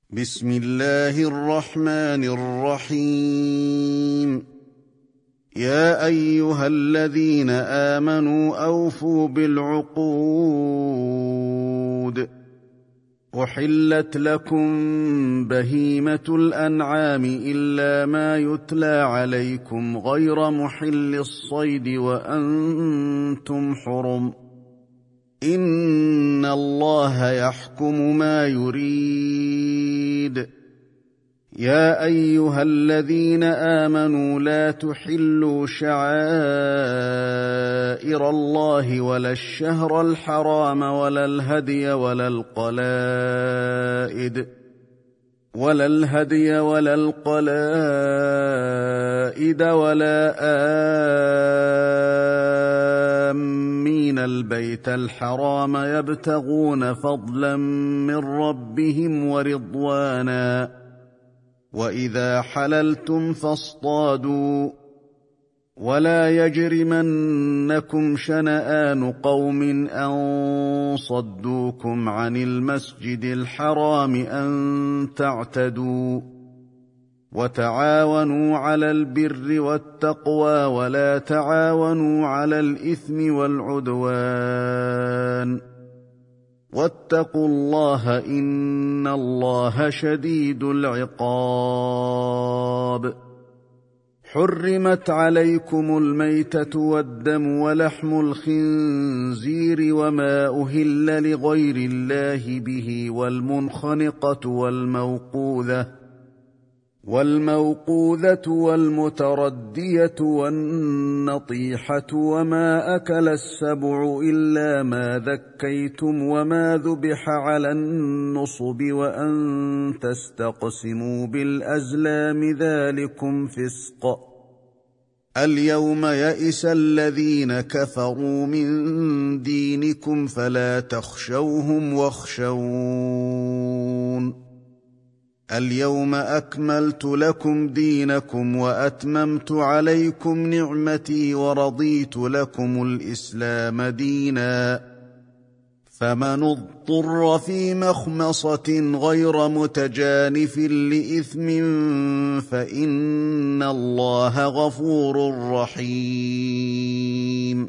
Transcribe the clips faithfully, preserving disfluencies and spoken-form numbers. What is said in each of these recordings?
بسم الله الرحمن الرحيم. يا أيها الذين آمنوا أوفوا بالعقود. أحلت لكم بهيمة الأنعام إلا ما يتلى عليكم غير محل الصيد وأنتم حرم. إن الله يحكم ما يريد. يا أيها الذين آمنوا لا تحلوا شعائر الله ولا الشهر الحرام ولا الهدي ولا القلائد ولا الهدي ولا القلائد ولا آمين البيت الحرام يبتغون فضلا من ربهم ورضوانا. وإذا حللتم فاصطادوا. ولا يجرمنكم شنآن قوم أن صدوكم عن المسجد الحرام أن تعتدوا. وتعاونوا على البر والتقوى ولا تعاونوا على الإثم والعدوان. واتقوا الله إن الله شديد العقاب. حرمت عليكم الميتة والدم ولحم الخنزير وما أهل لغير الله به والمنخنقة والموقوذة والموقوذة والمتردية والنطيحة وما أكل السبع إلا ما ذكيتم وما ذبح على النصب وأن تستقسموا بالأزلام ذلكم فسق. اليوم يئس الذين كفروا من دينكم فلا تخشوهم واخشون. اليوم أكملت لكم دينكم وأتممت عليكم نعمتي ورضيت لكم الإسلام دينا. فمن اضطر في مخمصة غير متجانف لإثم فإن الله غفور رحيم.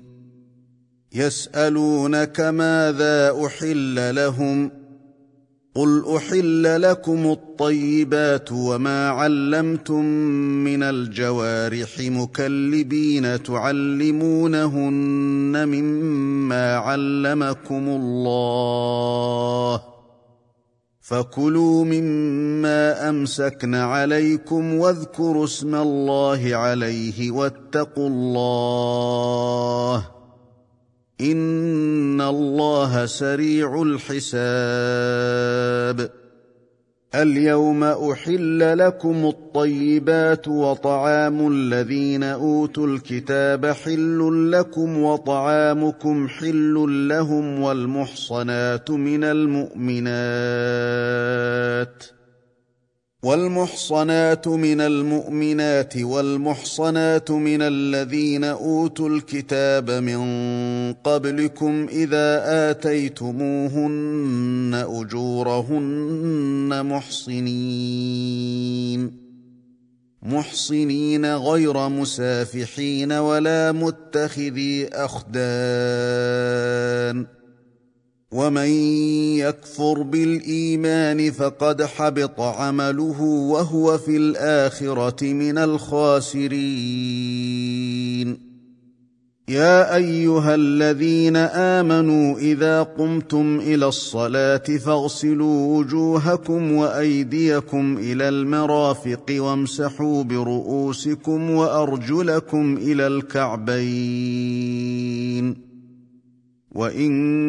يسألونك ماذا أحل لهم قل أحل لكم الطيبات وما علمتم من الجوارح مكلبين تعلمونهن مما علمكم الله فكلوا مما أمسكن عليكم واذكروا اسم الله عليه واتقوا الله إن الله سريع الحساب. اليوم أحل لكم الطيبات وطعام الذين أوتوا الكتاب حل لكم وطعامكم حل لهم والمحصنات من المؤمنات والمحصنات من المؤمنات والمحصنات من الذين أوتوا الكتاب من قبلكم إذا آتيتموهن أجورهن محصنين محصنين غير مسافحين ولا متخذي أخدان. ومن يكفر بالإيمان فقد حبط عمله وهو في الآخرة من الخاسرين. يا أيها الذين آمنوا إذا قمتم إلى الصلاة فاغسلوا وجوهكم وأيديكم إلى المرافق وامسحوا برؤوسكم وأرجلكم إلى الكعبين. وإن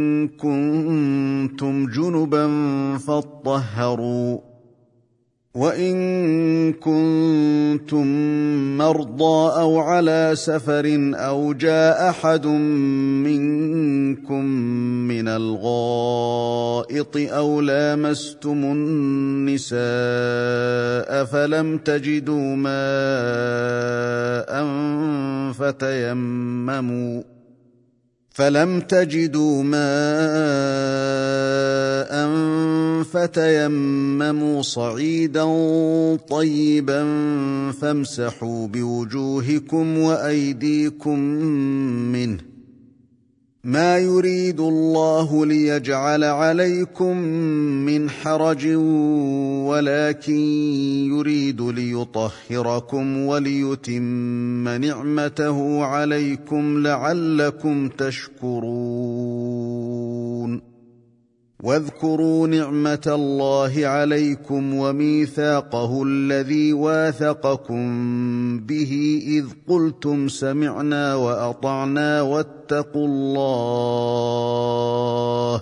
كنتم جنبا فاطهروا. وإن كنتم مرضى أو على سفر أو جاء أحد منكم من الغائط أو لامستم النساء فلم تجدوا ماء فتيمموا فلم تجدوا ماء فتيمموا صعيدا طيبا فامسحوا بوجوهكم وأيديكم منه، ما يريد الله ليجعل عليكم من حرج ولكن يريد ليطهركم وليتم نعمته عليكم لعلكم تشكرون. واذكروا نعمة الله عليكم وميثاقه الذي واثقكم به إذ قلتم سمعنا وأطعنا واتقوا الله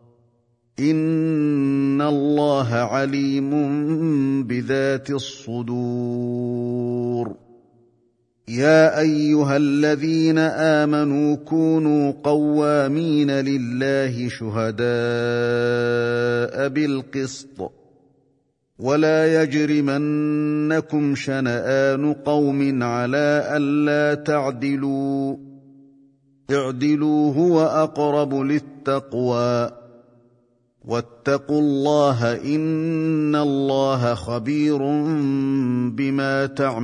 إن الله عليم بذات الصدور. يا أيها الذين آمنوا كونوا قوامين لله شهداء بالقسط، ولا يجرمنكم شنآن قوم على ألا تعدلوا، اعدلوا هو أقرب للتقوى، واتقوا الله إن الله خبير بما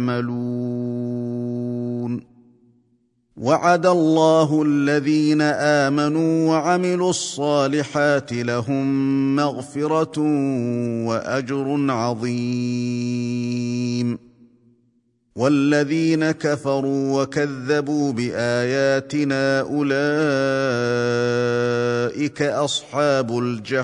تعملون. وعد الله الذين آمنوا وعملوا الصالحات لهم مغفرة وأجر عظيم. والذين كفروا وكذبوا بآياتنا أولئك أصحاب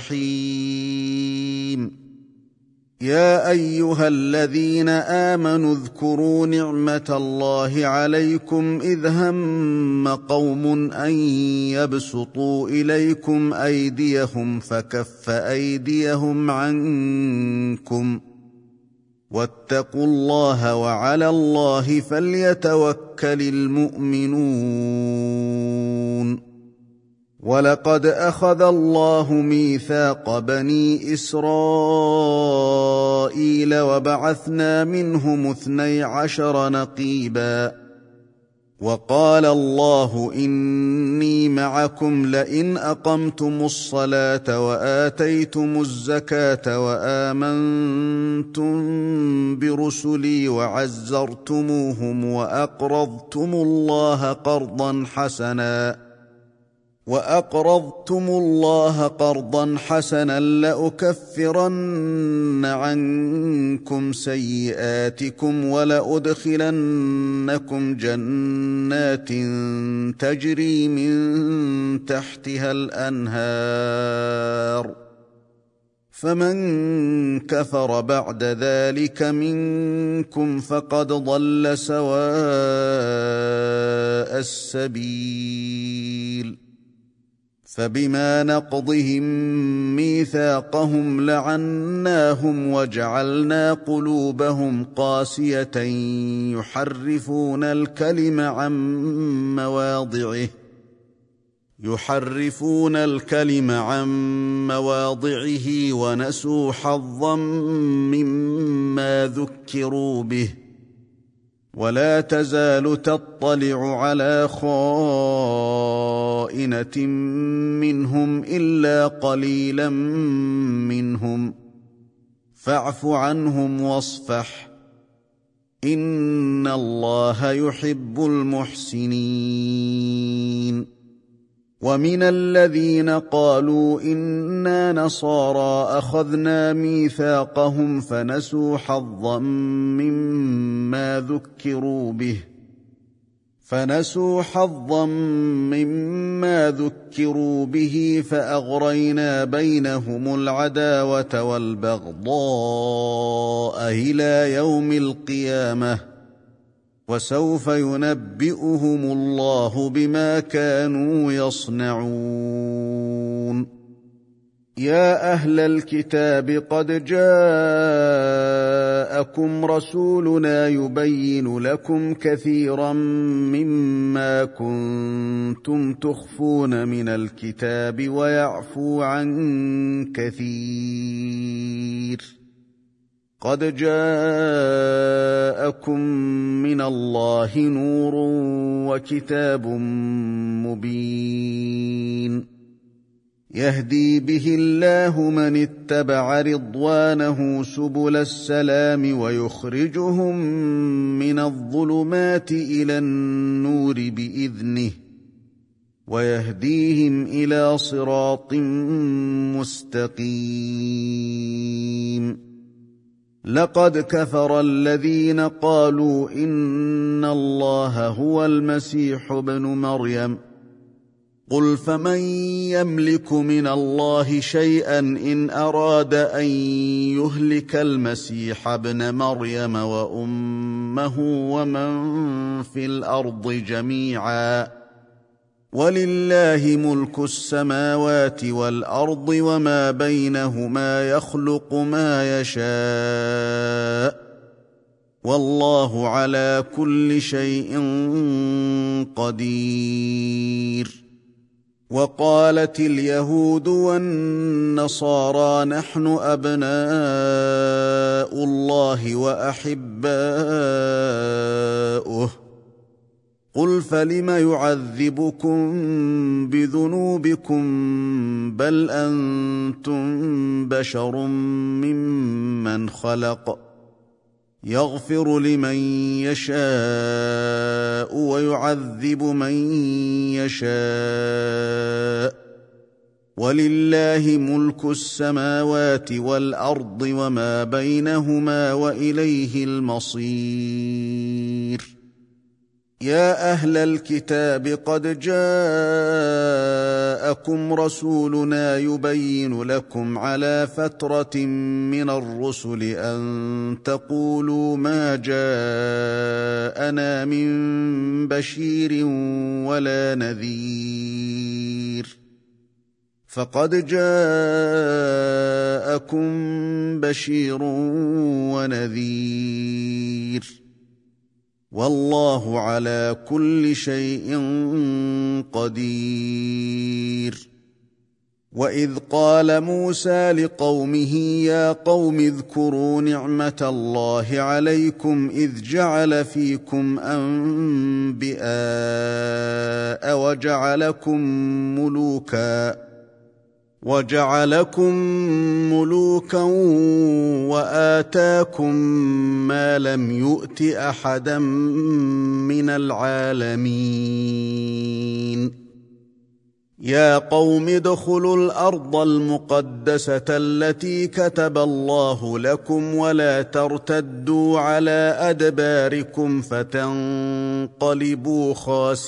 الجحيم. يا أيها الذين آمنوا اذكروا نعمة الله عليكم إذ هم قوم أن يبسطوا إليكم أيديهم فكف أيديهم عنكم، واتقوا الله وعلى الله فليتوكل المؤمنون. ولقد أخذ الله ميثاق بني إسرائيل وبعثنا منهم اثني عشر نقيبا، وقال الله إني معكم لئن أقمتم الصلاة وآتيتم الزكاة وآمنتم برسلي وعزرتموهم وأقرضتم الله قرضا حسنا وأقرضتم الله قرضا حسنا لأكفرن عنكم سيئاتكم ولأدخلنكم جنات تجري من تحتها الأنهار، فمن كفر بعد ذلك منكم فقد ضل سواء السبيل. فبما نقضهم ميثاقهم لعناهم وجعلنا قلوبهم قاسية يحرفون الكلم عن مواضعه يحرفون الكلم عن مواضعه ونسوا حظا مما ذكروا به، ولا تزال تطلع على خائنة منهم إلا قليلا منهم، فاعف عنهم واصفح إن الله يحب المحسنين. ومن الذين قالوا إنا نصارى أخذنا ميثاقهم فنسوا حظا مما ذكروا به فنسوا حظا مما ذكروا به فأغرينا بينهم العداوة والبغضاء إلى يوم القيامة، وسوف ينبئهم الله بما كانوا يصنعون. يا أهل الكتاب قد جاءكم رسولنا يبين لكم كثيرا مما كنتم تخفون من الكتاب ويعفو عن كثير، قد جاءكم من الله نور وكتاب مبين يهدي به الله من اتبع رضوانه سبل السلام ويخرجهم من الظلمات إلى النور بإذنه ويهديهم إلى صراط مستقيم لقد كفر الذين قالوا إن الله هو المسيح ابن مريم قل فمن يملك من الله شيئا إن أراد أن يهلك المسيح ابن مريم وأمه ومن في الأرض جميعا ولله ملك السماوات والأرض وما بينهما يخلق ما يشاء والله على كل شيء قدير وقالت اليهود والنصارى نحن أبناء الله وأحباؤه قل فلم يعذبكم بذنوبكم بل أنتم بشر ممن خلق يغفر لمن يشاء ويعذب من يشاء ولله ملك السماوات والأرض وما بينهما وإليه المصير يا أهل الكتاب قد جاءكم رسولنا يبين لكم على فترة من الرسل أن تقولوا ما جاءنا من بشير ولا نذير فقد جاءكم بشير ونذير والله على كل شيء قدير وإذ قال موسى لقومه يا قوم اذكروا نعمة الله عليكم إذ جعل فيكم أنبياء وجعلكم ملوكا وجعلكم ملوكا وآتاكم ما لم يؤت أحدا من العالمين يا قوم ادخلوا الأرض المقدسة التي كتب الله لكم ولا ترتدوا على أدباركم فتنقلبوا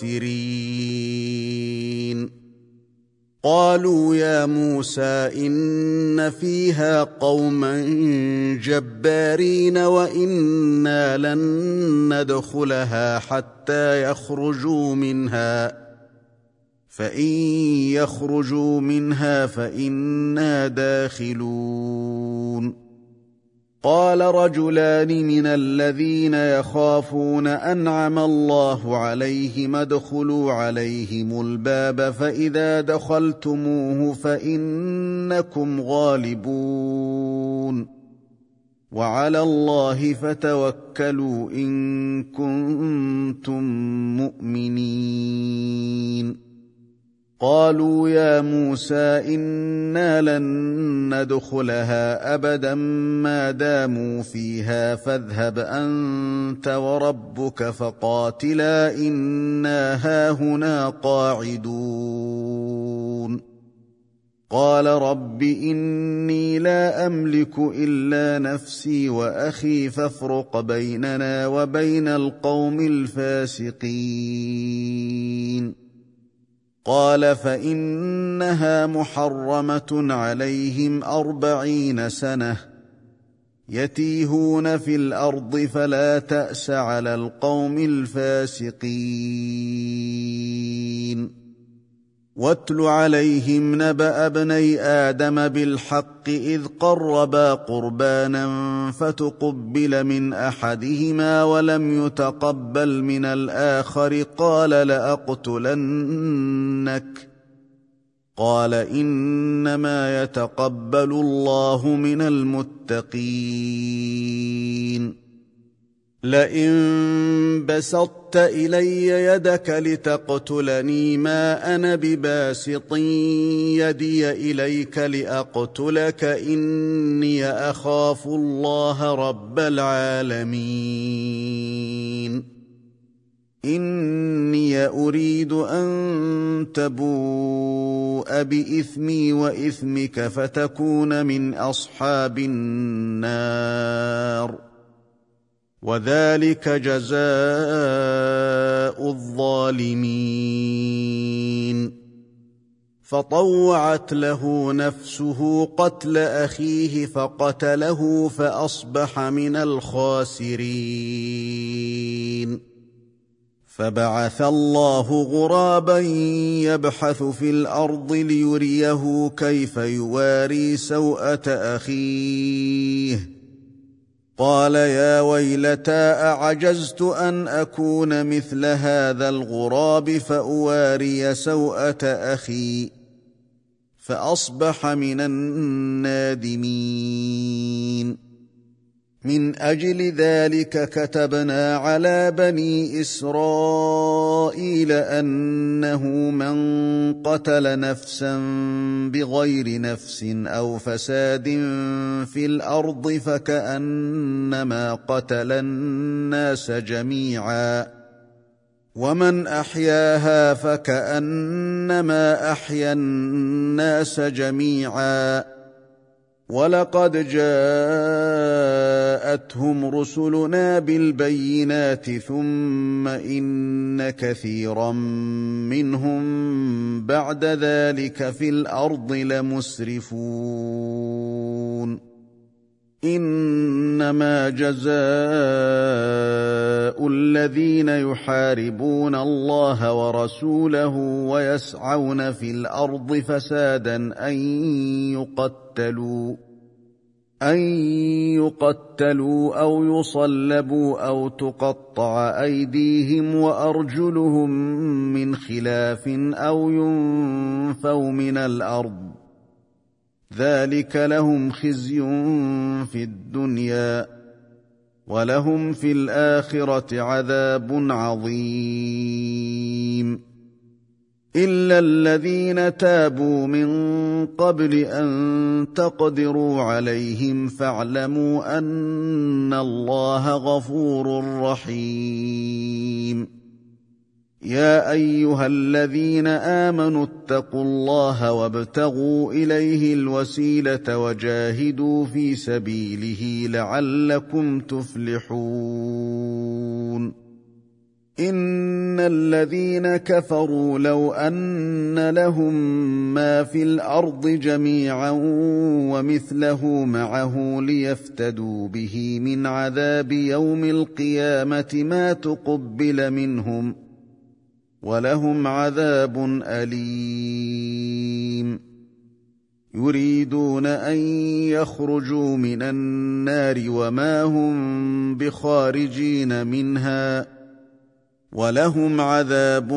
خاسرين قالوا يا موسى إن فيها قوما جبارين وإنا لن ندخلها حتى يخرجوا منها فإن يخرجوا منها فإنا داخلون قال رجلان من الذين يخافون أنعم الله عليهم ادخلوا عليهم الباب فإذا دخلتموه فإنكم غالبون وعلى الله فتوكلوا إن كنتم مؤمنين قالوا يا موسى إنا لن ندخلها أبدا ما داموا فيها فاذهب أنت وربك فقاتلا إنا هاهنا قاعدون قال رب إني لا أملك إلا نفسي وأخي فافرق بيننا وبين القوم الفاسقين قال فإنها محرمة عليهم أربعين سنة يتيهون في الأرض فلا تأس على القوم الفاسقين واتل عليهم نبأ ابني آدم بالحق إذ قربا قربانا فتقبل من أحدهما ولم يتقبل من الآخر قال لأقتلنك قال إنما يتقبل الله من المتقين. لئن بسطت إلي يدك لتقتلني ما أنا بباسط يدي إليك لأقتلك إني أخاف الله رب العالمين. إني أريد أن تبوء بإثمي وإثمك فتكون من أصحاب النار، وذلك جزاء الظالمين. فطوعت له نفسه قتل أخيه فقتله فأصبح من الخاسرين. فبعث الله غرابا يبحث في الأرض ليريه كيف يواري سوءة أخيه. قال يا ويلتى أعجزت أن أكون مثل هذا الغراب فأواري سوءة أخي، فأصبح من النادمين. من أجل ذلك كتبنا على بني إسرائيل أنه من قتل نفسا بغير نفس أو فساد في الأرض فكأنما قتل الناس جميعا، ومن أحياها فكأنما أحيا الناس جميعا. ولقد جاءتهم رسلنا بالبينات ثم إن كثيرا منهم بعد ذلك في الأرض لمسرفون. إنما جزاء الذين يحاربون الله ورسوله ويسعون في الأرض فسادا أن يقتلوا أن يقتلوا أو يصلبوا أو تقطع أيديهم وأرجلهم من خلاف أو ينفوا من الأرض، ذلك لهم خزي في الدنيا ولهم في الآخرة عذاب عظيم. إلا الذين تابوا من قبل أن تقدروا عليهم فاعلموا أن الله غفور رحيم. يا أيها الذين آمنوا اتقوا الله وابتغوا إليه الوسيلة وجاهدوا في سبيله لعلكم تفلحون. إن الذين كفروا لو أن لهم ما في الأرض جميعا ومثله معه ليفتدوا به من عذاب يوم القيامة ما تقبل منهم ولهم عذاب أليم. يريدون أن يخرجوا من النار وما هم بخارجين منها ولهم عذاب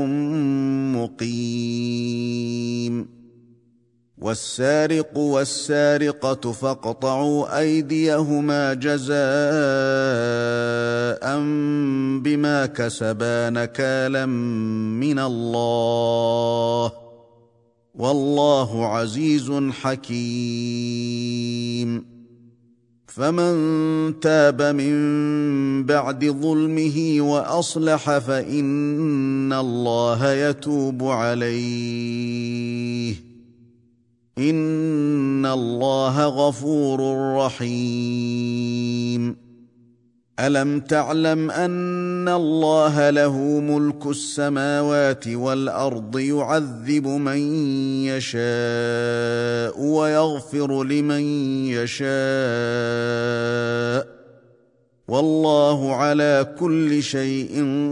مقيم. والسارق والسارقة فاقطعوا أيديهما جزاء بما كسبا نكالا من الله، والله عزيز حكيم. فمن تاب من بعد ظلمه وأصلح فإن الله يتوب عليه، إن الله غفور رحيم. ألم تعلم أن الله له ملك السماوات والأرض يعذب من يشاء ويغفر لمن يشاء، والله على كل شيء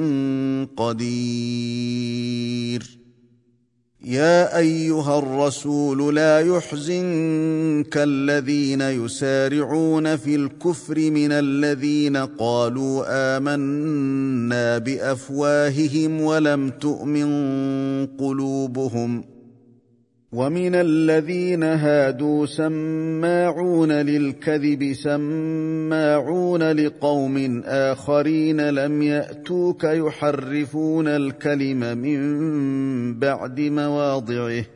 قدير. يا أيها الرسول لا يحزنك الذين يسارعون في الكفر من الذين قالوا آمنا بأفواههم ولم تؤمن قلوبهم ومن الذين هادوا سماعون للكذب سماعون لقوم آخرين لم يأتوك يحرفون الكلم من بعد مواضعه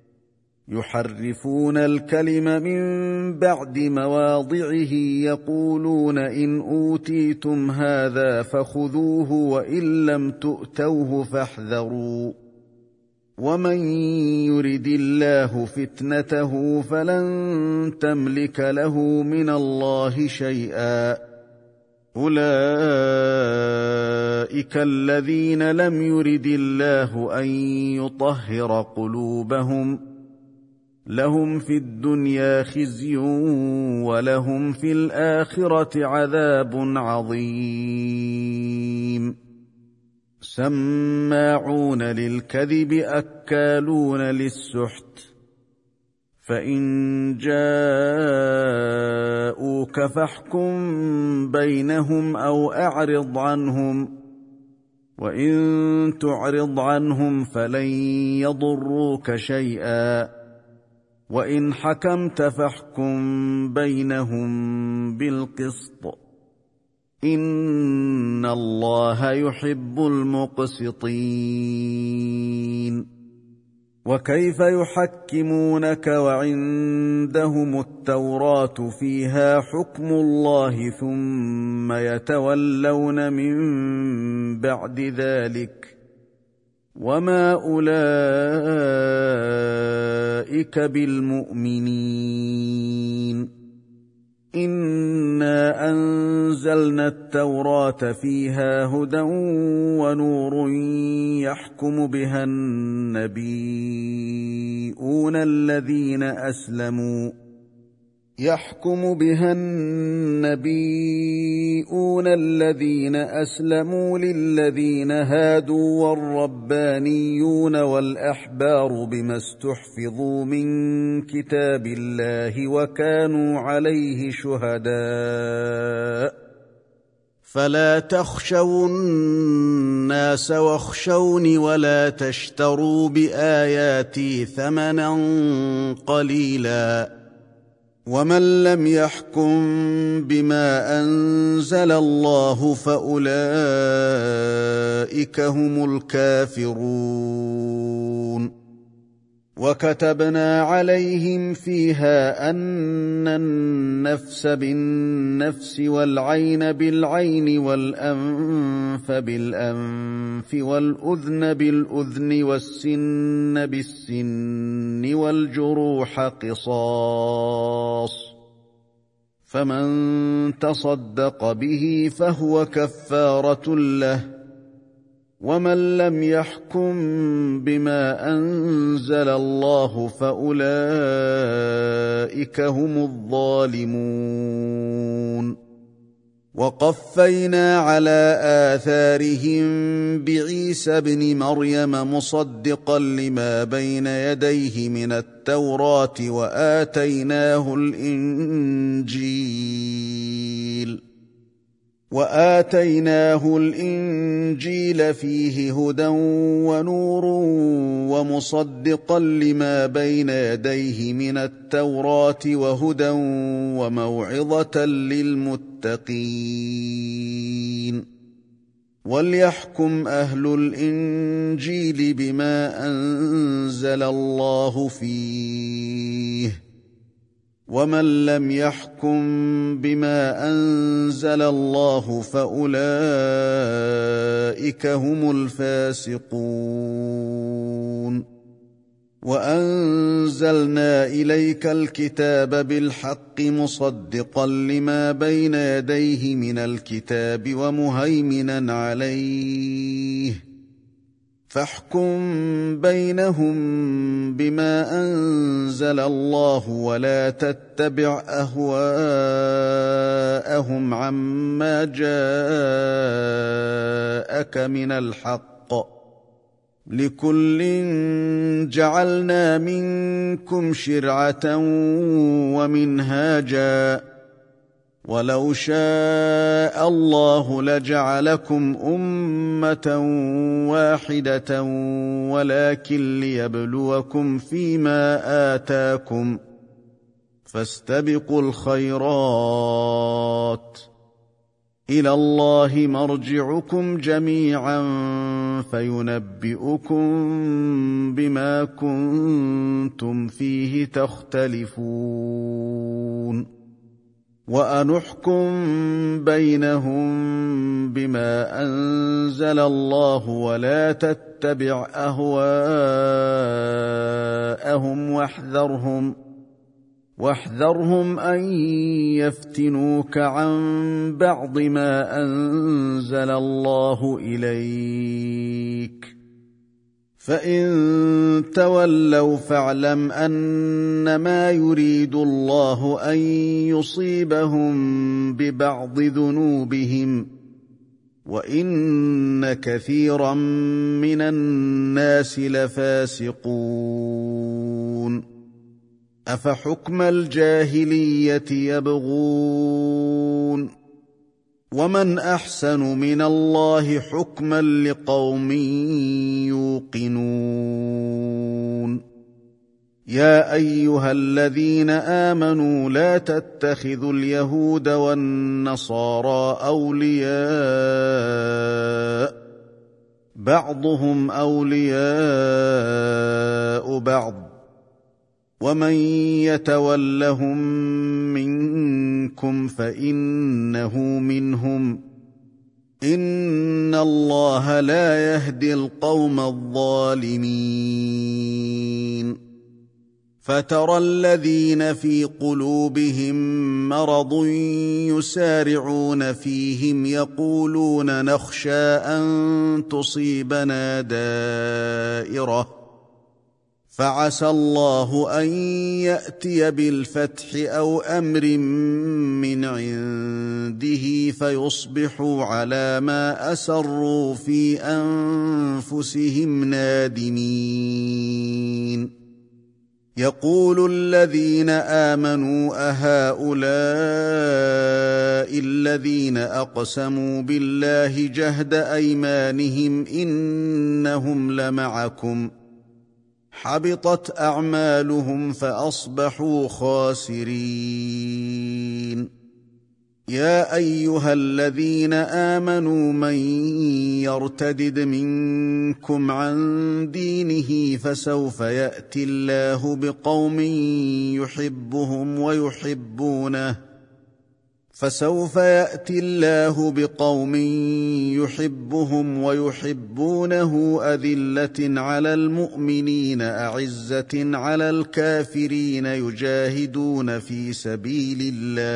يحرفون الكلم من بعد مواضعه يقولون إن أوتيتم هذا فخذوه وإن لم تؤتوه فاحذروا ومن يرد الله فتنته فلن تملك له من الله شيئا أولئك الذين لم يرد الله أن يطهر قلوبهم لهم في الدنيا خزي ولهم في الآخرة عذاب عظيم سماعون للكذب أكالون للسحت فإن جاءوك فاحكم بينهم أو أعرض عنهم وإن تعرض عنهم فلن يضروك شيئا وإن حكمت فاحكم بينهم بالقسط إن الله يحب المقسطين وكيف يحكمونك وعندهم التوراة فيها حكم الله ثم يتولون من بعد ذلك وما أولئك بالمؤمنين إنا أنزلنا التوراة فيها هدى ونور يحكم بها النبيون الذين أسلموا يحكم بها النبيون الذين أسلموا للذين هادوا والربانيون والأحبار بما استحفظوا من كتاب الله وكانوا عليه شهداء فلا تخشوا الناس واخشوني ولا تشتروا بآياتي ثمنا قليلا ومن لم يحكم بما أنزل الله فأولئك هم الكافرون وكتبنا عليهم فيها أن النفس بالنفس والعين بالعين والأنف بالأنف والأذن بالأذن والسن بالسن والجروح قصاص فمن تصدق به فهو كفارة له ومن لم يحكم بما أنزل الله فأولئك هم الظالمون وقفينا على آثارهم بعيسى ابن مريم مصدقا لما بين يديه من التوراة وآتيناه الإنجيل وآتيناه الإنجيل فيه هدى ونور ومصدقا لما بين يديه من التوراة وهدى وموعظة للمتقين وليحكم أهل الإنجيل بما أنزل الله فيه ومن لم يحكم بما أنزل الله فأولئك هم الفاسقون وأنزلنا إليك الكتاب بالحق مصدقا لما بين يديه من الكتاب ومهيمنا عليه فاحكم بينهم بما أنزل الله ولا تتبع أهواءهم عما جاءك من الحق لكل جعلنا منكم شرعة ومنهاجا ولو شاء الله لجعلكم أمة واحدة ولكن ليبلوكم فيما آتاكم فاستبقوا الخيرات إلى الله مرجعكم جميعا فينبئكم بما كنتم فيه تختلفون وأنحكم بينهم بما أنزل الله ولا تتبع أهواءهم واحذرهم واحذرهم أن يفتنوك عن بعض ما أنزل الله إليك فإن تولوا فاعلم أنما يريد الله أن يصيبهم ببعض ذنوبهم وإن كثيرا من الناس لفاسقون أفحكم الجاهلية يبغون ومن أحسن من الله حكما لقوم يوقنون يا أيها الذين آمنوا لا تتخذوا اليهود والنصارى أولياء بعضهم أولياء بعض ومن يتولهم منكم فإنه منهم إن الله لا يهدي القوم الظالمين فترى الذين في قلوبهم مرض يسارعون فيهم يقولون نخشى أن تصيبنا دائرة فعسى الله أن يأتي بالفتح أو أمر من عنده فيصبحوا على ما أسروا في أنفسهم نادمين يقول الذين آمنوا أهؤلاء الذين أقسموا بالله جهد أيمانهم إنهم لمعكم حبطت أعمالهم فأصبحوا خاسرين يا أيها الذين آمنوا من يرتدد منكم عن دينه فسوف يأتي الله بقوم يحبهم ويحبونه فسوف يأتي الله بقوم يحبهم ويحبونه أذلة على المؤمنين أعزة على الكافرين يجاهدون في سبيل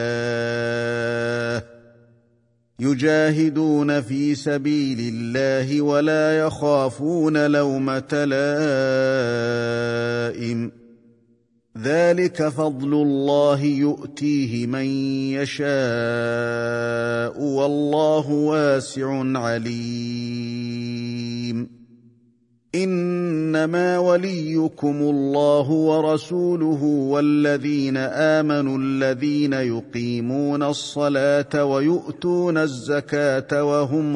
الله يجاهدون في سبيل الله ولا يخافون لومة لائم ذلك فضل الله يؤتيه من يشاء والله واسع عليم إنما وليكم الله ورسوله والذين آمنوا الذين يقيمون الصلاة ويؤتون الزكاة وهم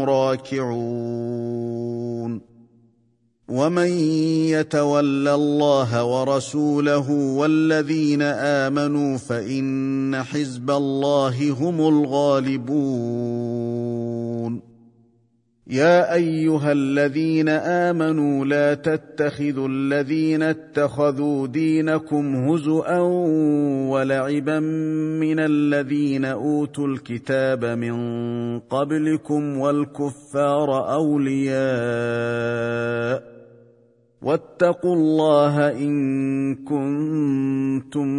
راكعون ومن يتول الله ورسوله والذين آمنوا فإن حزب الله هم الغالبون يا أيها الذين آمنوا لا تتخذوا الذين اتخذوا دينكم هزؤا ولعبا من الذين أوتوا الكتاب من قبلكم والكفار أولياء واتقوا الله إن كنتم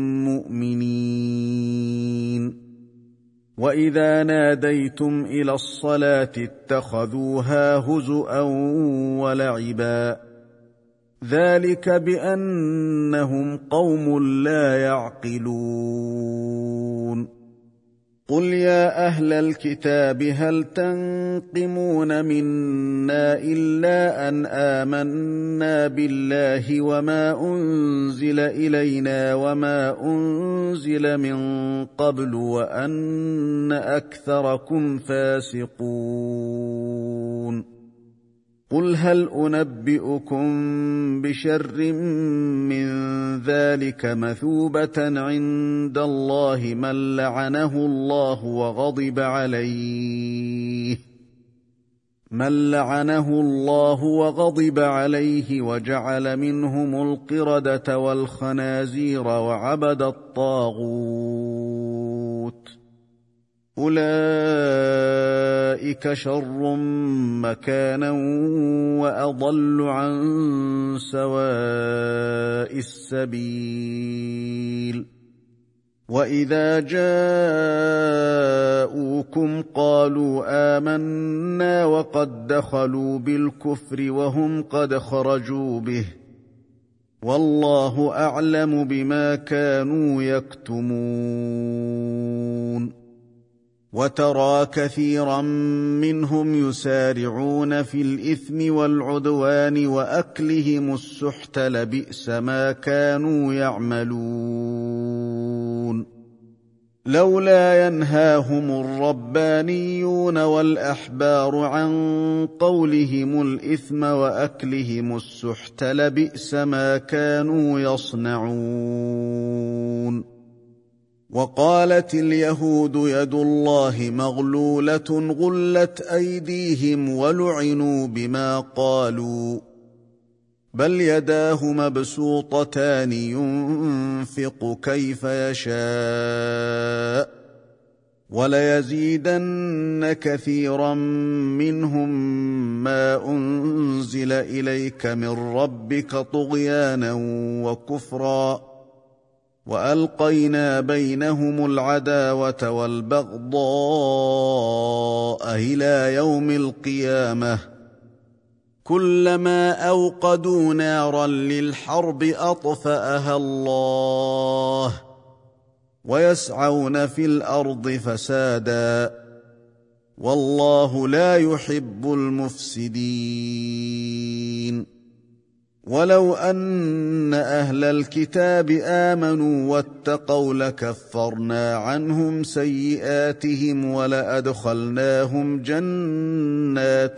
مؤمنين وإذا ناديتم إلى الصلاة اتخذوها هزؤا ولعبا ذلك بأنهم قوم لا يعقلون قل يا أهل الكتاب هل تنقمون منا إلا أن آمنا بالله وما أنزل إلينا وما أنزل من قبل وأن أكثركم فاسقون قل هل أنبئكم بشر من ذلك مثوبة عند الله من لعنه الله وغضب عليه من لعنه الله وغضب عليه وجعل منهم القردة والخنازير وعبد الطاغوت أولئك شر مكانا وأضل عن سواء السبيل وإذا جاءوكم قالوا آمنا وقد دخلوا بالكفر وهم قد خرجوا به والله أعلم بما كانوا يكتمون وترى كثيرا منهم يسارعون في الإثم والعدوان وأكلهم السحت لبئس ما كانوا يعملون لولا ينهاهم الربانيون والأحبار عن قولهم الإثم وأكلهم السحت لبئس ما كانوا يصنعون وقالت اليهود يد الله مغلولة غلت أيديهم ولعنوا بما قالوا بل يداه مبسوطتان ينفق كيف يشاء وليزيدن كثيرا منهم ما أنزل إليك من ربك طغيانا وكفرا وألقينا بينهم العداوة والبغضاء إلى يوم القيامة كلما أوقدوا نارا للحرب أطفأها الله ويسعون في الأرض فسادا والله لا يحب المفسدين ولو أن أهل الكتاب آمنوا واتقوا لكفرنا عنهم سيئاتهم ولأدخلناهم جنات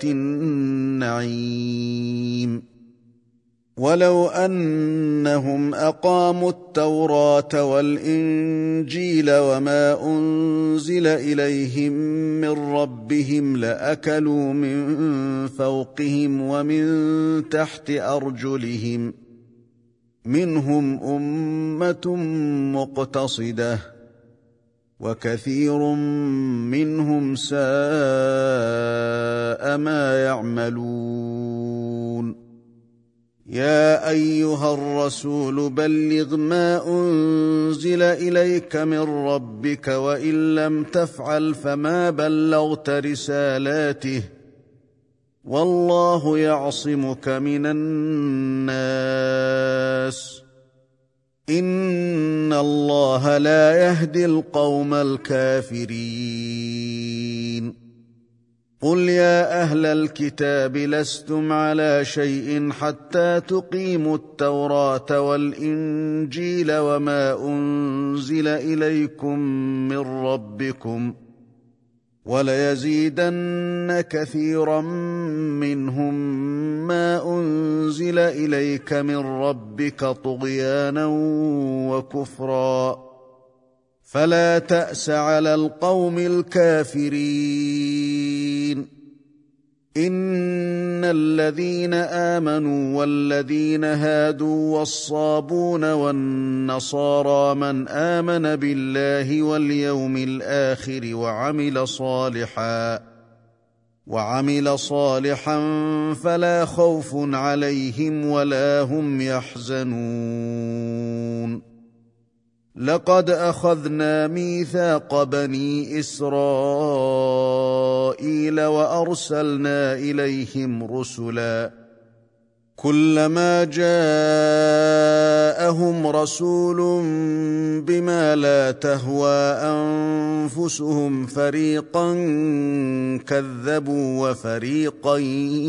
النعيم ولو أنهم أقاموا التوراة والإنجيل وما أنزل إليهم من ربهم لأكلوا من فوقهم ومن تحت أرجلهم منهم أمة مقتصدة وكثير منهم ساء ما يعملون يا أيها الرسول بلغ ما أنزل إليك من ربك وإن لم تفعل فما بلغت رسالاته والله يعصمك من الناس إن الله لا يهدي القوم الكافرين قل يا أهل الكتاب لستم على شيء حتى تقيموا التوراة والإنجيل وما أنزل إليكم من ربكم وليزيدن كثيرا منهم ما أنزل إليك من ربك طغيانا وكفرا فلا تأس على القوم الكافرين إن الذين آمنوا والذين هادوا والصابون والنصارى من آمن بالله واليوم الآخر وعمل صالحا وعمل صالحا فلا خوف عليهم ولا هم يحزنون لقد أخذنا ميثاق بني إسرائيل وأرسلنا إليهم رسلا كلما جاءهم رسول بما لا تهوى أنفسهم فريقا كذبوا وفريقا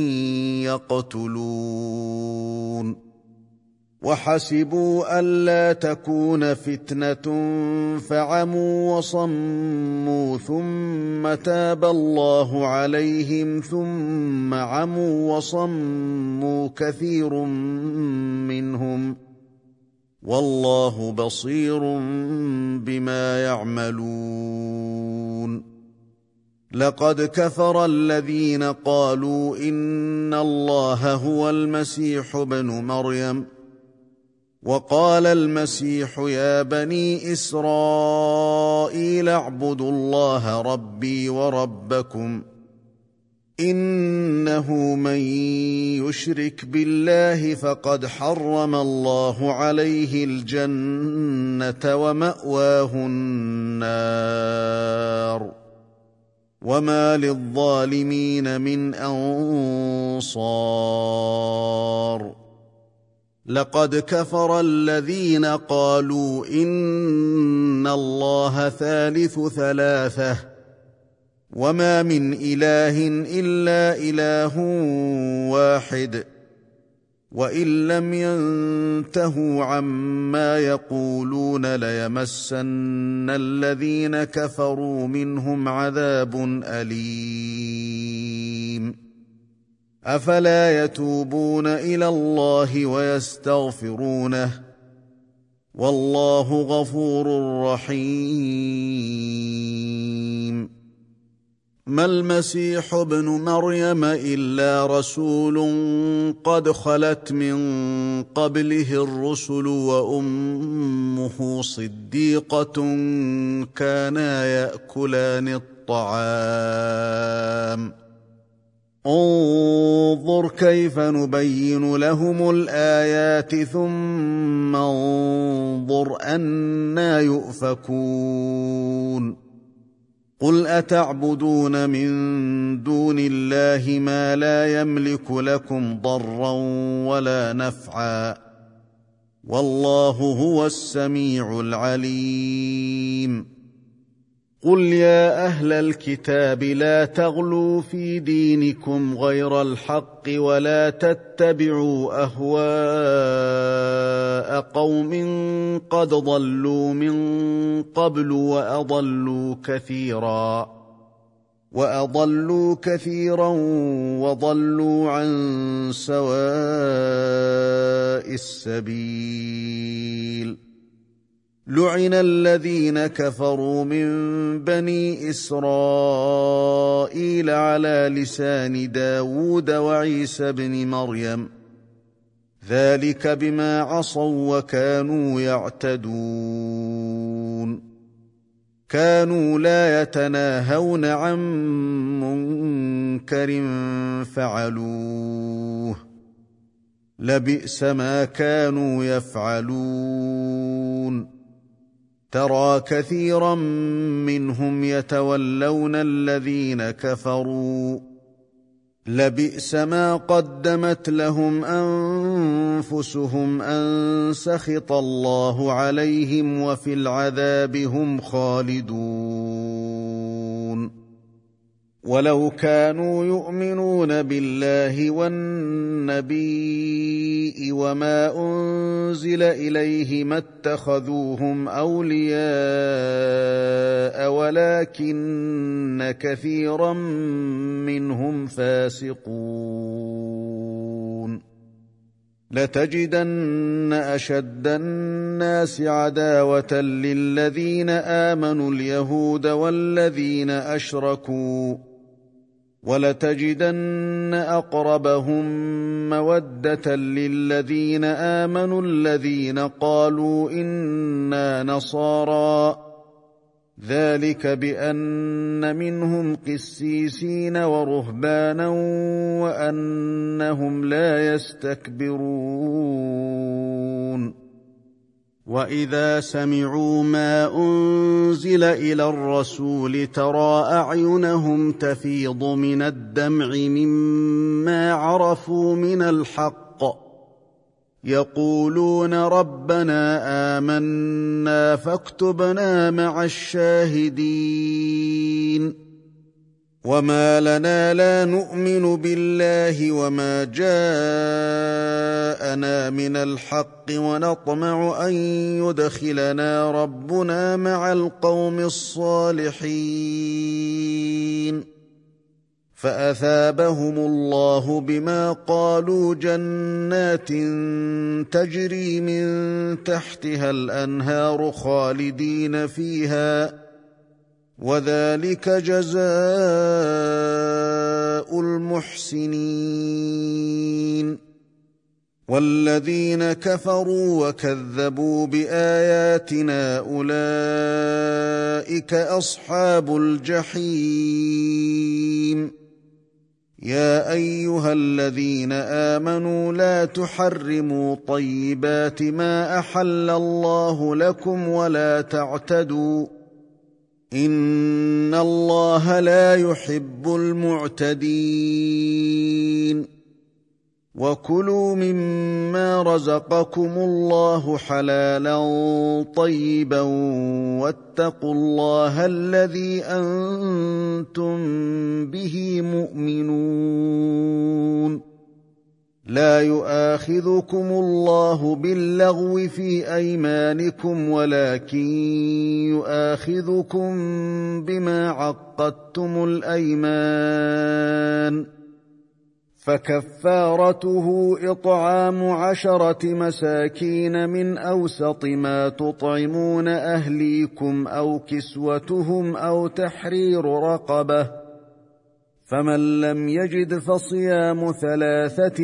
يقتلون وحسبوا ألا تكون فتنة فعموا وصموا ثم تاب الله عليهم ثم عموا وصموا كثير منهم والله بصير بما يعملون لقد كفر الذين قالوا إن الله هو المسيح ابن مريم وقال المسيح يا بني إسرائيل اعبدوا الله ربي وربكم إنه من يشرك بالله فقد حرم الله عليه الجنة ومأواه النار وما للظالمين من أنصار لقد كفر الذين قالوا إن الله ثالث ثلاثة وما من إله إلا إله واحد وإن لم ينتهوا عما يقولون ليمسن الذين كفروا منهم عذاب أليم أفلا يتوبون إلى الله ويستغفرونه والله غفور رحيم ما المسيح ابن مريم إلا رسول قد خلت من قبله الرسل وأمه صديقة كانا يأكلان الطعام انظر كيف نبين لهم الآيات ثم انظر أنى يؤفكون قل أتعبدون من دون الله ما لا يملك لكم ضرا ولا نفعا والله هو السميع العليم قل يا أهل الكتاب لا تغلوا في دينكم غير الحق ولا تتبعوا أهواء قوم قد ضلوا من قبل وأضلوا كثيرا وأضلوا كثيرا وضلوا عن سواء السبيل لعن الذين كفروا من بني إسرائيل على لسان داود وعيسى بن مريم ذلك بما عصوا وكانوا يعتدون كانوا لا يتناهون عن منكر فعلوه لبئس ما كانوا يفعلون ترى كثيرا منهم يتولون الذين كفروا لبئس ما قدمت لهم أنفسهم أن سخط الله عليهم وفي العذاب هم خالدون ولو كانوا يؤمنون بالله والنبي وما أنزل إليه ما اتخذوهم أولياء ولكن كثيرا منهم فاسقون لتجدن أشد الناس عداوة للذين آمنوا اليهود والذين أشركوا ولتجدن أقربهم مودة للذين آمنوا الذين قالوا إنا نصارى ذلك بأن منهم قسيسين ورهبانا وأنهم لا يستكبرون وإذا سمعوا ما أنزل إلى الرسول ترى أعينهم تفيض من الدمع مما عرفوا من الحق يقولون ربنا آمنا فاكتبنا مع الشاهدين وما لنا لا نؤمن بالله وما جاءنا من الحق ونطمع أن يدخلنا ربنا مع القوم الصالحين فأثابهم الله بما قالوا جنات تجري من تحتها الأنهار خالدين فيها وذلك جزاء المحسنين والذين كفروا وكذبوا بآياتنا أولئك أصحاب الجحيم يا أيها الذين آمنوا لا تحرموا طيبات ما أحل الله لكم ولا تعتدوا إن الله لا يحب المعتدين وكلوا مما رزقكم الله حلالا طيبا واتقوا الله الذي أنتم به مؤمنون لا يؤاخذكم الله باللغو في أيمانكم ولكن يؤاخذكم بما عقدتم الأيمان فكفارته إطعام عشرة مساكين من أوسط ما تطعمون أهليكم أو كسوتهم أو تحرير رقبة فمن لم يجد فصيام ثلاثة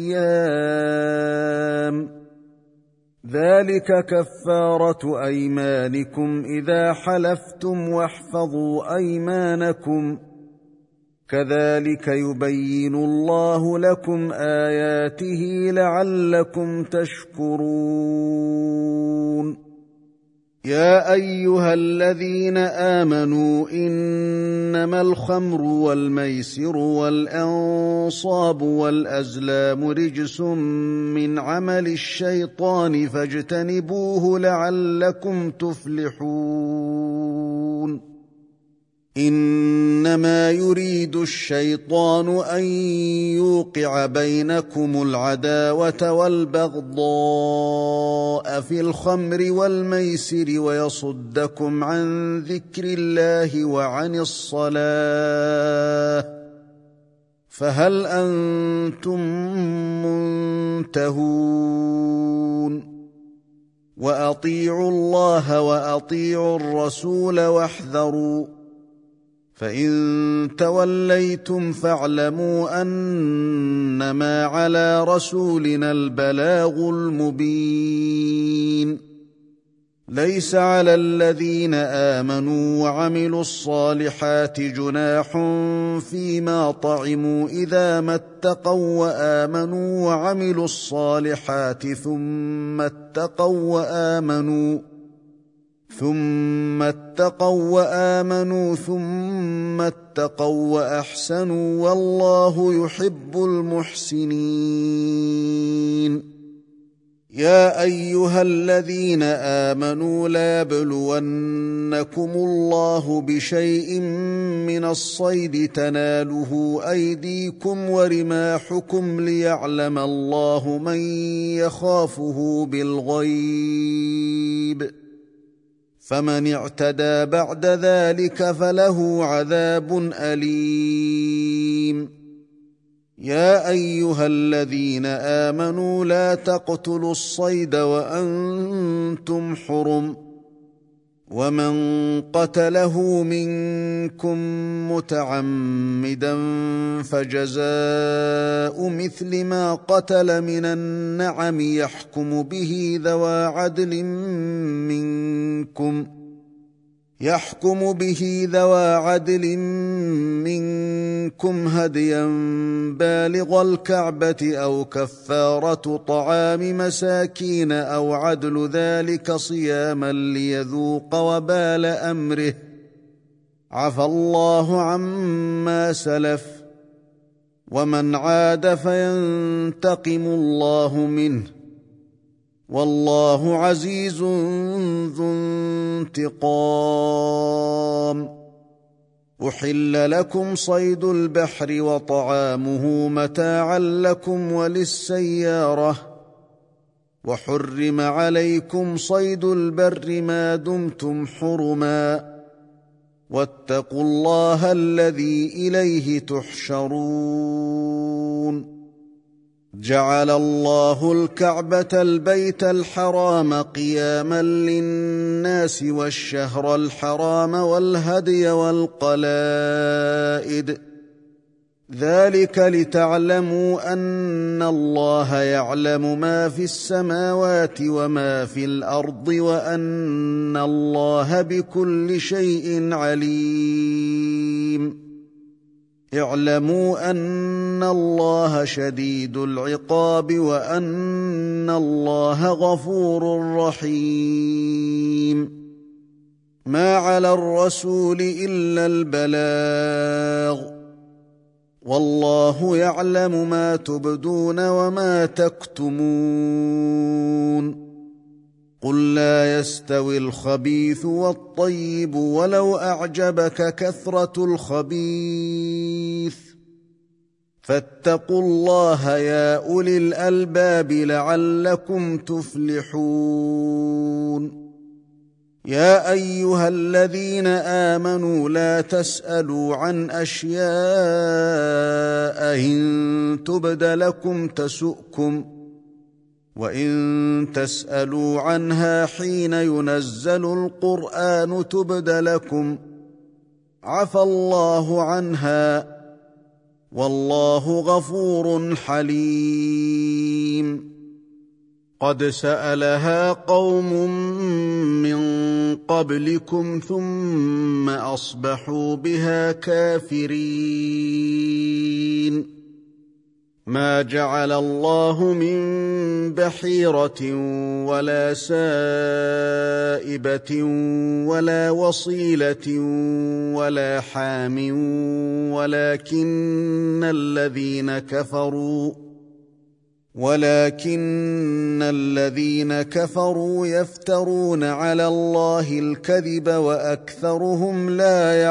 أيام ذلك كفارة أيمانكم إذا حلفتم واحفظوا أيمانكم كذلك يبين الله لكم آياته لعلكم تشكرون يا أيها الذين آمنوا إنما الخمر والميسر والأنصاب والأزلام رجس من عمل الشيطان فاجتنبوه لعلكم تفلحون إنما يريد الشيطان أن يوقع بينكم العداوة والبغضاء في الخمر والميسر ويصدكم عن ذكر الله وعن الصلاة فهل أنتم منتهون وأطيعوا الله وأطيعوا الرسول واحذروا فإن توليتم فاعلموا أنما على رسولنا البلاغ المبين ليس على الذين آمنوا وعملوا الصالحات جناح فيما طعموا إذا ما اتقوا وآمنوا وعملوا الصالحات ثم اتقوا وآمنوا ثم اتقوا وآمنوا ثم اتقوا وأحسنوا والله يحب المحسنين يا أيها الذين آمنوا لا يبلونكم الله بشيء من الصيد تناله أيديكم ورماحكم ليعلم الله من يخافه بالغيب فمن اعتدى بعد ذلك فله عذاب أليم يا أيها الذين آمنوا لا تقتلوا الصيد وأنتم حرم ومن قتله منكم متعمدا فجزاء مثل ما قتل من النعم يحكم به ذوى عدل منكم يحكم به ذوى عدل منكم هديا بالغ الكعبة أو كفارة طعام مساكين أو عدل ذلك صياما ليذوق وبال أمره عفى الله عما سلف ومن عاد فينتقم الله منه والله عزيز ذو انتقام. أحل لكم صيد البحر وطعامه متاعا لكم وللسيارة، وحرم عليكم صيد البر ما دمتم حرما، واتقوا الله الذي إليه تحشرون. جعل الله الكعبة البيت الحرام قياما للناس والشهر الحرام والهدي والقلائد، ذلك لتعلموا أن الله يعلم ما في السماوات وما في الأرض وأن الله بكل شيء عليم. اعلموا أن الله شديد العقاب وأن الله غفور رحيم. ما على الرسول إلا البلاغ، والله يعلم ما تبدون وما تكتمون. قل لا يستوي الخبيث والطيب ولو أعجبك كثرة الخبيث، فاتقوا الله يا أولي الألباب لعلكم تفلحون. يا أيها الذين آمنوا لا تسألوا عن أشياء إن تبد لكم تسؤكم، وإن تسألوا عنها حين ينزل القرآن تبد لكم عفى الله عنها، والله غفور حليم. قد سألها قوم من قبلكم ثم أصبحوا بها كافرين. ما جعل الله من بحيرة ولا سائبة ولا وصيلة ولا حام، ولكن الذين كفروا ولكن الذين كفروا يفترون على الله الكذب وأكثرهم لا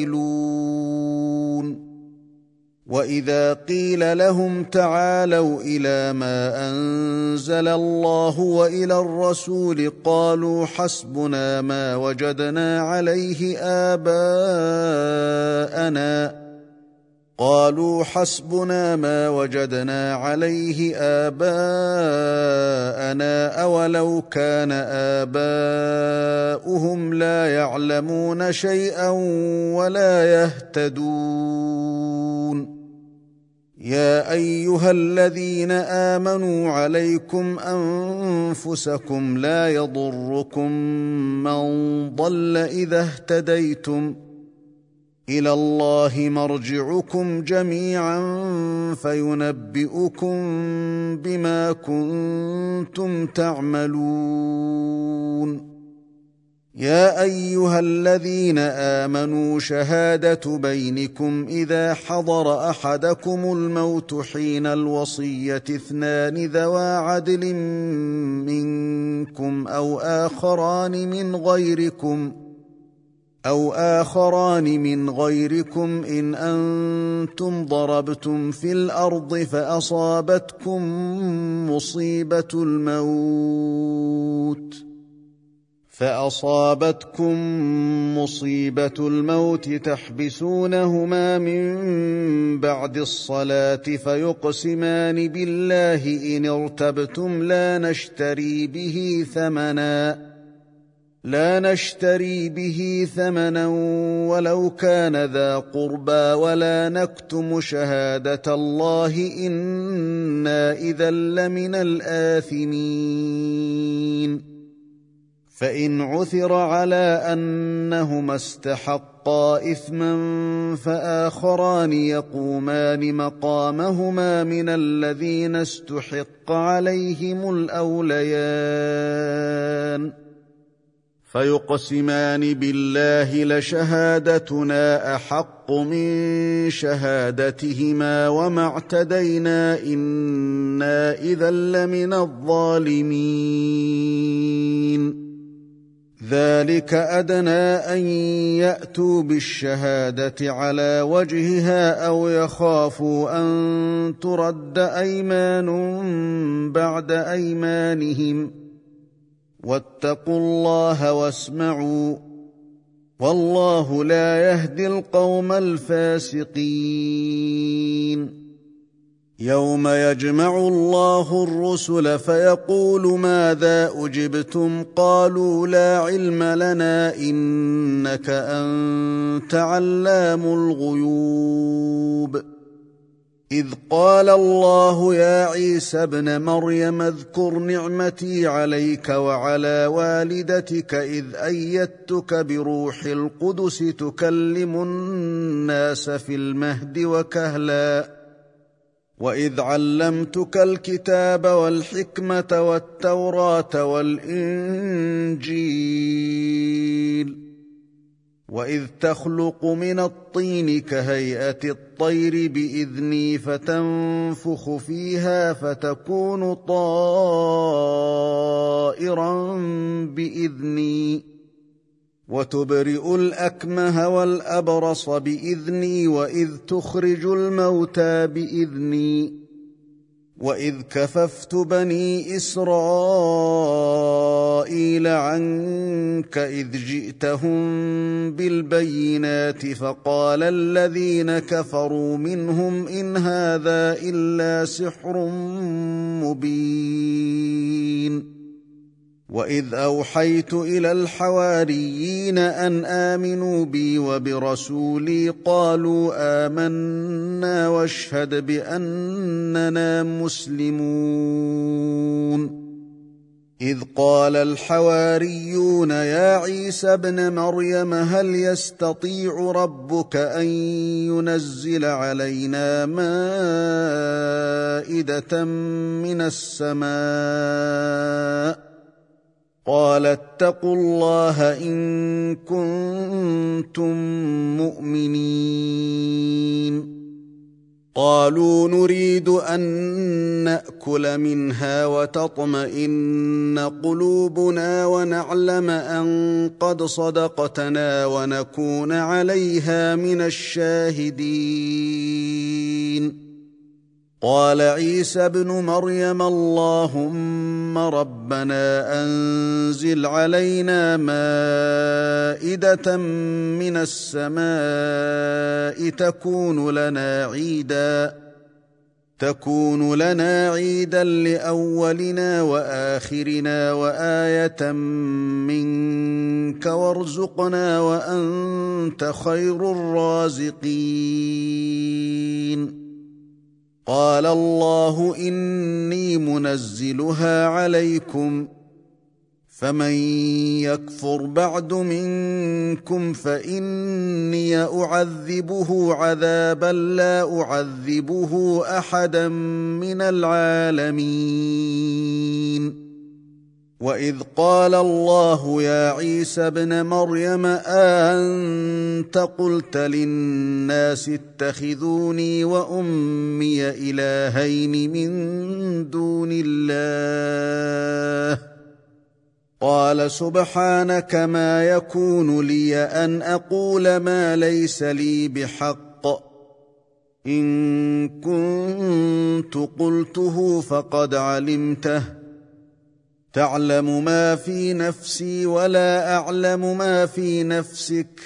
يعقلون. وإذا قيل لهم تعالوا إلى ما أنزل الله وإلى الرسول قالوا حسبنا ما وجدنا عليه آباءنا قالوا حسبنا ما وجدنا عليه آباءنا أولو كان آباؤهم لا يعلمون شيئا ولا يهتدون. يا أيها الذين آمنوا عليكم أنفسكم لا يضركم من ضل إذا اهتديتم، إلى الله مرجعكم جميعا فينبئكم بما كنتم تعملون. يا أيها الذين آمنوا شهادة بينكم إذا حضر أحدكم الموت حين الوصية اثنان ذوى عدل منكم أو آخران من غيركم أو آخران من غيركم إن أنتم ضربتم في الأرض فأصابتكم مصيبة الموت فأصابتكم مصيبة الموت تحبسونهما من بعد الصلاة فيقسمان بالله إن ارتبتم لا نشتري به ثمنا لا نشتري به ثمنا ولو كان ذا قربى ولا نكتم شهادة الله إنا إذا لمن الآثمين. فإن عثر على أنهما استحقا إثما فآخران يقومان مقامهما من الذين استحق عليهم الأوليان، فيقسمان بالله لشهادتنا أحق من شهادتهما وما اعتدينا إنا إذا لمن الظالمين. ذلك أدنى أن يأتوا بالشهادة على وجهها أو يخافوا أن ترد أيمان بعد أيمانهم واتقوا الله واسمعوا والله لا يهدي القوم الفاسقين. يوم يجمع الله الرسل فيقول ماذا أجبتم قالوا لا علم لنا إنك أنت علام الغيوب. إذ قال الله يا عيسى ابن مريم اذكر نعمتي عليك وعلى والدتك إذ أيدتك بروح القدس تكلم الناس في المهد وكهلا وإذ علمتك الكتاب والحكمة والتوراة والإنجيل وإذ تخلق من الطين كهيئة الطير بإذني فتنفخ فيها فتكون طائرا بإذني وتبرئ الأكمه والأبرص بإذني وإذ تخرج الموتى بإذني وإذ كففت بني إسرائيل عنك إذ جئتهم بالبينات فقال الذين كفروا منهم إن هذا إلا سحر مبين. وإذ أوحيت إلى الحواريين أن آمنوا بي وبرسولي قالوا آمنا واشهد بأننا مسلمون. إذ قال الحواريون يا عيسى ابن مريم هل يستطيع ربك أن ينزل علينا مائدة من السماء قال اتقوا الله إن كنتم مؤمنين. قالوا نريد أن نأكل منها وتطمئن قلوبنا ونعلم أن قد صدقتنا ونكون عليها من الشاهدين. قال عيسى ابن مريم اللهم ربنا أنزل علينا مائدة من السماء تكون لنا عيدا تكون لنا عيدا لأولنا وآخرنا وآية منك وارزقنا وأنت خير الرازقين. قال الله إني منزلها عليكم فمن يكفر بعد منكم فإني أعذبه عذابا لا أعذبه أحدا من العالمين. وإذ قال الله يا عيسى ابن مريم أأنت قلت للناس اتخذوني وأمي إلهين من دون الله قال سبحانك ما يكون لي أن أقول ما ليس لي بحق إن كنت قلته فقد علمته تعلم ما في نفسي ولا أعلم ما في نفسك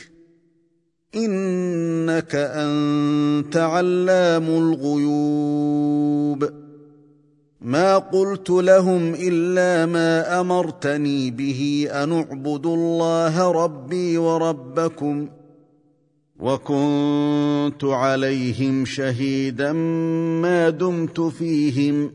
إنك أنت علام الغيوب. ما قلت لهم إلا ما أمرتني به أن اعبدوا الله ربي وربكم وكنت عليهم شهيدا ما دمت فيهم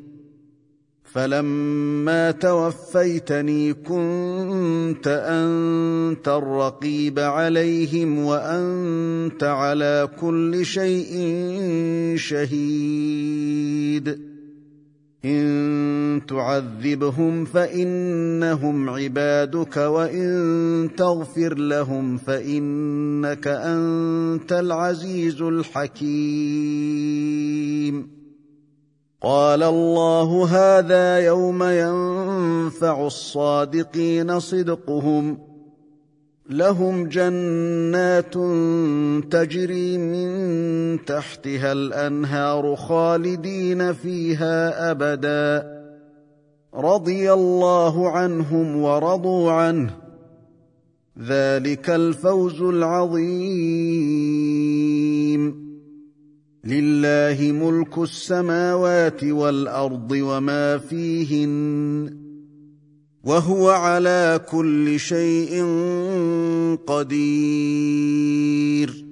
فلما توفيتني كنت أنت الرقيب عليهم وأنت على كل شيء شهيد. إن تعذبهم فإنهم عبادك وإن تغفر لهم فإنك أنت العزيز الحكيم. قال الله هذا يوم ينفع الصادقين صدقهم لهم جنات تجري من تحتها الأنهار خالدين فيها أبدا رضي الله عنهم ورضوا عنه ذلك الفوز العظيم. لله ملك السماوات والأرض وما فيهن وهو على كل شيء قدير.